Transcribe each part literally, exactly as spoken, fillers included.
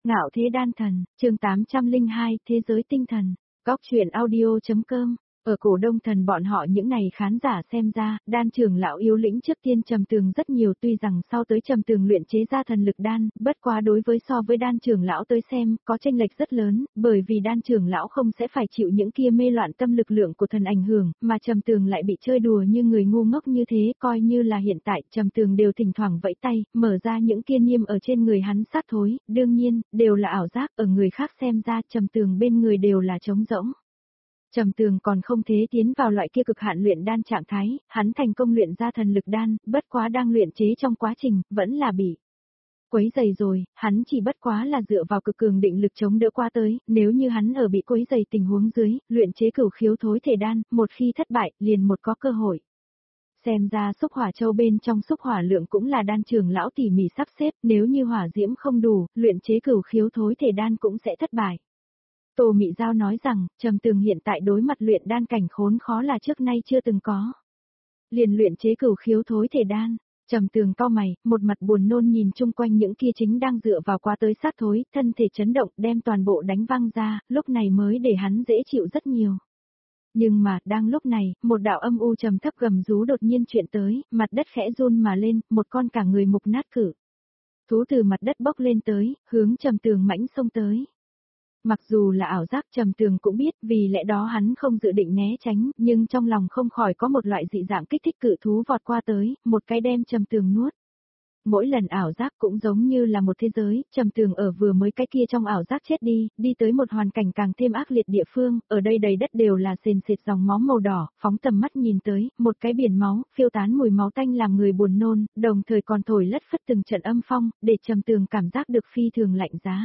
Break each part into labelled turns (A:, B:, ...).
A: Ngạo Thế Đan Thần, chương tám trăm lẻ hai, Thế giới tinh thần. Góc truyện audio.com. Ở Cổ Đông Thần bọn họ những này khán giả xem ra, Đan trưởng lão yếu lĩnh trước tiên Trầm Tường rất nhiều, tuy rằng sau tới Trầm Tường luyện chế ra thần lực đan, bất quá đối với so với Đan trưởng lão tới xem, có chênh lệch rất lớn, bởi vì Đan trưởng lão không sẽ phải chịu những kia mê loạn tâm lực lượng của thần ảnh hưởng, mà Trầm Tường lại bị chơi đùa như người ngu ngốc như thế, coi như là hiện tại Trầm Tường đều thỉnh thoảng vẫy tay, mở ra những kia niêm ở trên người hắn sát thối, đương nhiên, đều là ảo giác, ở người khác xem ra Trầm Tường bên người đều là trống rỗng. Trầm Tường còn không thế tiến vào loại kia cực hạn luyện đan trạng thái, hắn thành công luyện ra thần lực đan, bất quá đang luyện chế trong quá trình, vẫn là bị quấy dày rồi, hắn chỉ bất quá là dựa vào cực cường định lực chống đỡ qua tới, nếu như hắn ở bị quấy dày tình huống dưới, luyện chế cửu khiếu thối thể đan, một khi thất bại, liền một có cơ hội. Xem ra xúc hỏa châu bên trong xúc hỏa lượng cũng là đan trưởng lão tỉ mỉ sắp xếp, nếu như hỏa diễm không đủ, luyện chế cửu khiếu thối thể đan cũng sẽ thất bại. Tô Mị Giao nói rằng, Trầm Tường hiện tại đối mặt luyện đan cảnh khốn khó là trước nay chưa từng có. Liền luyện chế cửu khiếu thối thể đan, Trầm Tường cau mày, một mặt buồn nôn nhìn chung quanh những kia chính đang dựa vào qua tới sát thối, thân thể chấn động, đem toàn bộ đánh văng ra, lúc này mới để hắn dễ chịu rất nhiều. Nhưng mà, đang lúc này, một đạo âm u trầm thấp gầm rú đột nhiên chuyện tới, mặt đất khẽ run mà lên, một con cả người mục nát cử thú từ mặt đất bốc lên tới, hướng Trầm Tường mãnh xông tới. Mặc dù là ảo giác Trầm Tường cũng biết, vì lẽ đó hắn không dự định né tránh, nhưng trong lòng không khỏi có một loại dị dạng kích thích cự thú vọt qua tới, một cái đem Trầm Tường nuốt. Mỗi lần ảo giác cũng giống như là một thế giới, Trầm Tường ở vừa mới cái kia trong ảo giác chết đi, đi tới một hoàn cảnh càng thêm ác liệt địa phương, ở đây đầy đất đều là sền sệt dòng máu màu đỏ, phóng tầm mắt nhìn tới, một cái biển máu, phiêu tán mùi máu tanh làm người buồn nôn, đồng thời còn thổi lất phất từng trận âm phong, để Trầm Tường cảm giác được phi thường lạnh giá.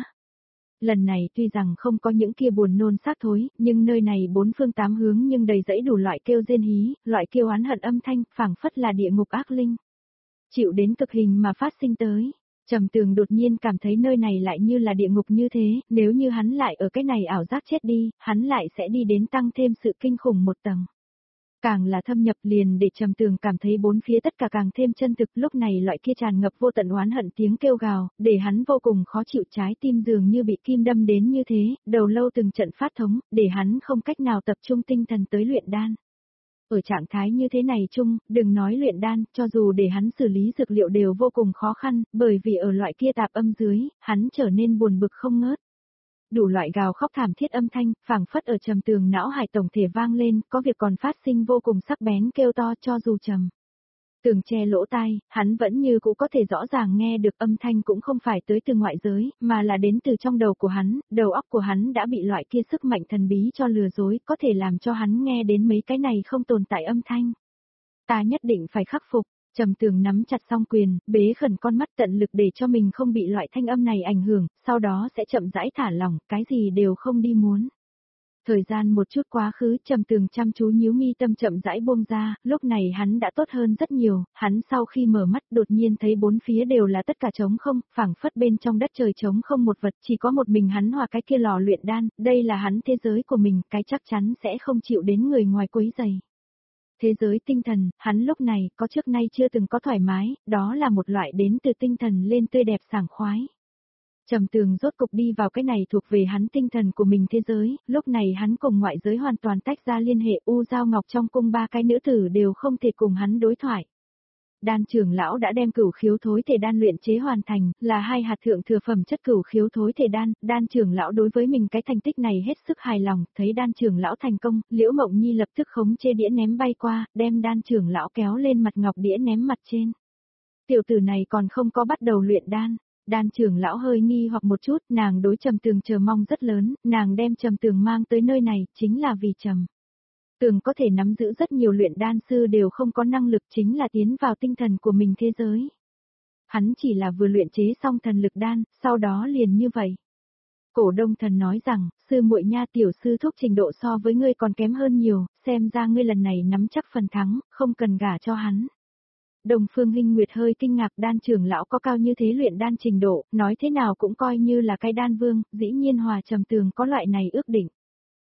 A: Lần này tuy rằng không có những kia buồn nôn xác thối, nhưng nơi này bốn phương tám hướng nhưng đầy dẫy đủ loại kêu rên hí, loại kêu oán hận âm thanh, phảng phất là địa ngục ác linh. Chịu đến cực hình mà phát sinh tới. Trầm Tường đột nhiên cảm thấy nơi này lại như là địa ngục như thế, nếu như hắn lại ở cái này ảo giác chết đi, hắn lại sẽ đi đến tăng thêm sự kinh khủng một tầng. Càng là thâm nhập liền để Trầm Tường cảm thấy bốn phía tất cả càng thêm chân thực, lúc này loại kia tràn ngập vô tận oán hận tiếng kêu gào, để hắn vô cùng khó chịu, trái tim dường như bị kim đâm đến như thế, đầu lâu từng trận phát thống, để hắn không cách nào tập trung tinh thần tới luyện đan. Ở trạng thái như thế này chung, đừng nói luyện đan, cho dù để hắn xử lý dược liệu đều vô cùng khó khăn, bởi vì ở loại kia tạp âm dưới, hắn trở nên buồn bực không ngớt. Đủ loại gào khóc thảm thiết âm thanh, phảng phất ở Trầm Tường não hải tổng thể vang lên, có việc còn phát sinh vô cùng sắc bén kêu to, cho dù Trầm Tường che lỗ tai, hắn vẫn như cũ có thể rõ ràng nghe được âm thanh cũng không phải tới từ ngoại giới, mà là đến từ trong đầu của hắn, đầu óc của hắn đã bị loại kia sức mạnh thần bí cho lừa dối, có thể làm cho hắn nghe đến mấy cái này không tồn tại âm thanh. Ta nhất định phải khắc phục. Trầm Tường nắm chặt song quyền, bế khẩn con mắt tận lực để cho mình không bị loại thanh âm này ảnh hưởng, sau đó sẽ chậm rãi thả lỏng, cái gì đều không đi muốn. Thời gian một chút quá khứ, Trầm Tường chăm chú nhíu mi tâm chậm rãi buông ra, lúc này hắn đã tốt hơn rất nhiều, hắn sau khi mở mắt đột nhiên thấy bốn phía đều là tất cả trống không, phảng phất bên trong đất trời trống không một vật, chỉ có một mình hắn hòa cái kia lò luyện đan, đây là hắn thế giới của mình, cái chắc chắn sẽ không chịu đến người ngoài quấy rầy. Thế giới tinh thần, hắn lúc này, có trước nay chưa từng có thoải mái, đó là một loại đến từ tinh thần lên tươi đẹp sảng khoái. Trầm Tường rốt cục đi vào cái này thuộc về hắn tinh thần của mình thế giới, lúc này hắn cùng ngoại giới hoàn toàn tách ra liên hệ, U Giao Ngọc trong cung ba cái nữ tử đều không thể cùng hắn đối thoại. Đan trưởng lão đã đem cửu khiếu thối thể đan luyện chế hoàn thành, là hai hạt thượng thừa phẩm chất cửu khiếu thối thể đan, đan trưởng lão đối với mình cái thành tích này hết sức hài lòng, thấy đan trưởng lão thành công, Liễu Mộng Nhi lập tức khống chế đĩa ném bay qua, đem đan trưởng lão kéo lên mặt ngọc đĩa ném mặt trên. Tiểu tử này còn không có bắt đầu luyện đan. Đan trưởng lão hơi nghi hoặc một chút, nàng đối Trầm Tường chờ mong rất lớn, nàng đem Trầm Tường mang tới nơi này, chính là vì Trầm Tường có thể nắm giữ rất nhiều luyện đan sư đều không có năng lực, chính là tiến vào tinh thần của mình thế giới. Hắn chỉ là vừa luyện chế xong thần lực đan, sau đó liền như vậy. Cổ Đông Thần nói rằng, sư muội nha, tiểu sư thúc trình độ so với ngươi còn kém hơn nhiều, xem ra ngươi lần này nắm chắc phần thắng, không cần gả cho hắn. Đồng Phương Hinh Nguyệt hơi kinh ngạc, đan trưởng lão có cao như thế luyện đan trình độ, nói thế nào cũng coi như là cái đan vương, dĩ nhiên hòa Trầm Tường có loại này ước định.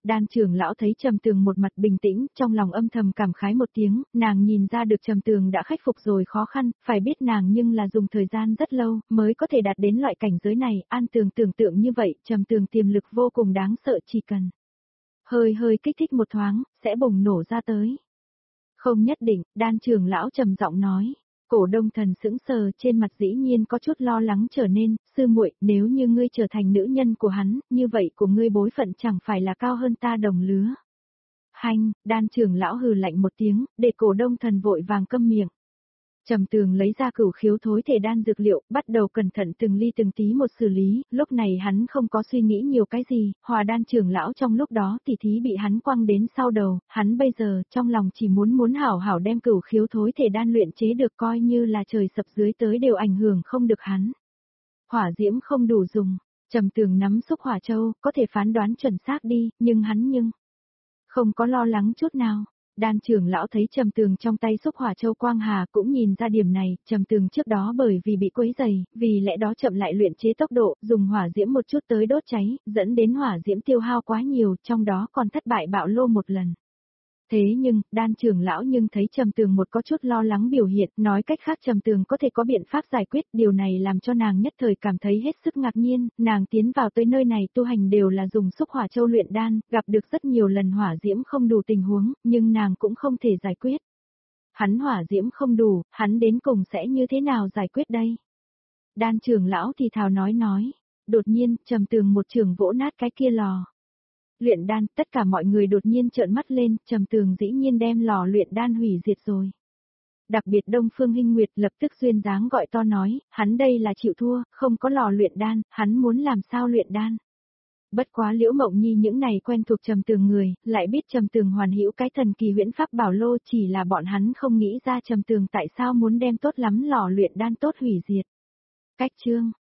A: Đan trưởng lão thấy Trầm Tường một mặt bình tĩnh, trong lòng âm thầm cảm khái một tiếng, nàng nhìn ra được Trầm Tường đã khắc phục rồi khó khăn, phải biết nàng nhưng là dùng thời gian rất lâu, mới có thể đạt đến loại cảnh giới này, An Tường tưởng tượng như vậy, Trầm Tường tiềm lực vô cùng đáng sợ, chỉ cần hơi hơi kích thích một thoáng, sẽ bùng nổ ra tới. Không nhất định, Đan trưởng lão trầm giọng nói. Cổ Đông Thần sững sờ, trên mặt dĩ nhiên có chút lo lắng trở nên, sư muội, nếu như ngươi trở thành nữ nhân của hắn, như vậy của ngươi bối phận chẳng phải là cao hơn ta đồng lứa. Hanh, Đan trưởng lão hừ lạnh một tiếng, để Cổ Đông Thần vội vàng câm miệng. Trầm Tường lấy ra cửu khiếu thối thể đan dược liệu, bắt đầu cẩn thận từng ly từng tí một xử lý, lúc này hắn không có suy nghĩ nhiều cái gì, Hòa Đan trưởng lão trong lúc đó tỉ thí bị hắn quăng đến sau đầu, hắn bây giờ trong lòng chỉ muốn muốn hảo hảo đem cửu khiếu thối thể đan luyện chế được, coi như là trời sập dưới tới đều ảnh hưởng không được hắn. Hỏa diễm không đủ dùng, Trầm Tường nắm xúc hỏa châu, có thể phán đoán chuẩn xác đi, nhưng hắn nhưng không có lo lắng chút nào. Đan trưởng lão thấy Trầm Tường trong tay xúc hỏa châu quang hà cũng nhìn ra điểm này, Trầm Tường trước đó bởi vì bị quấy dày, vì lẽ đó chậm lại luyện chế tốc độ, dùng hỏa diễm một chút tới đốt cháy, dẫn đến hỏa diễm tiêu hao quá nhiều, trong đó còn thất bại bạo lô một lần. Thế nhưng, Đan trưởng lão nhưng thấy Trầm Tường một có chút lo lắng biểu hiện, nói cách khác Trầm Tường có thể có biện pháp giải quyết, điều này làm cho nàng nhất thời cảm thấy hết sức ngạc nhiên, nàng tiến vào tới nơi này tu hành đều là dùng xúc hỏa châu luyện đan, gặp được rất nhiều lần hỏa diễm không đủ tình huống, nhưng nàng cũng không thể giải quyết. Hắn hỏa diễm không đủ, hắn đến cùng sẽ như thế nào giải quyết đây? Đan trưởng lão thì thào nói nói, đột nhiên, Trầm Tường một trường vỗ nát cái kia lò luyện đan, tất cả mọi người đột nhiên trợn mắt lên, Trầm Tường dĩ nhiên đem lò luyện đan hủy diệt rồi. Đặc biệt Đông Phương Hinh Nguyệt lập tức duyên dáng gọi to nói, hắn đây là chịu thua, không có lò luyện đan, hắn muốn làm sao luyện đan. Bất quá Liễu Mộng Nhi những này quen thuộc Trầm Tường người, lại biết Trầm Tường hoàn hữu cái thần kỳ huyễn pháp bảo lô, chỉ là bọn hắn không nghĩ ra Trầm Tường tại sao muốn đem tốt lắm lò luyện đan tốt hủy diệt. Cách chương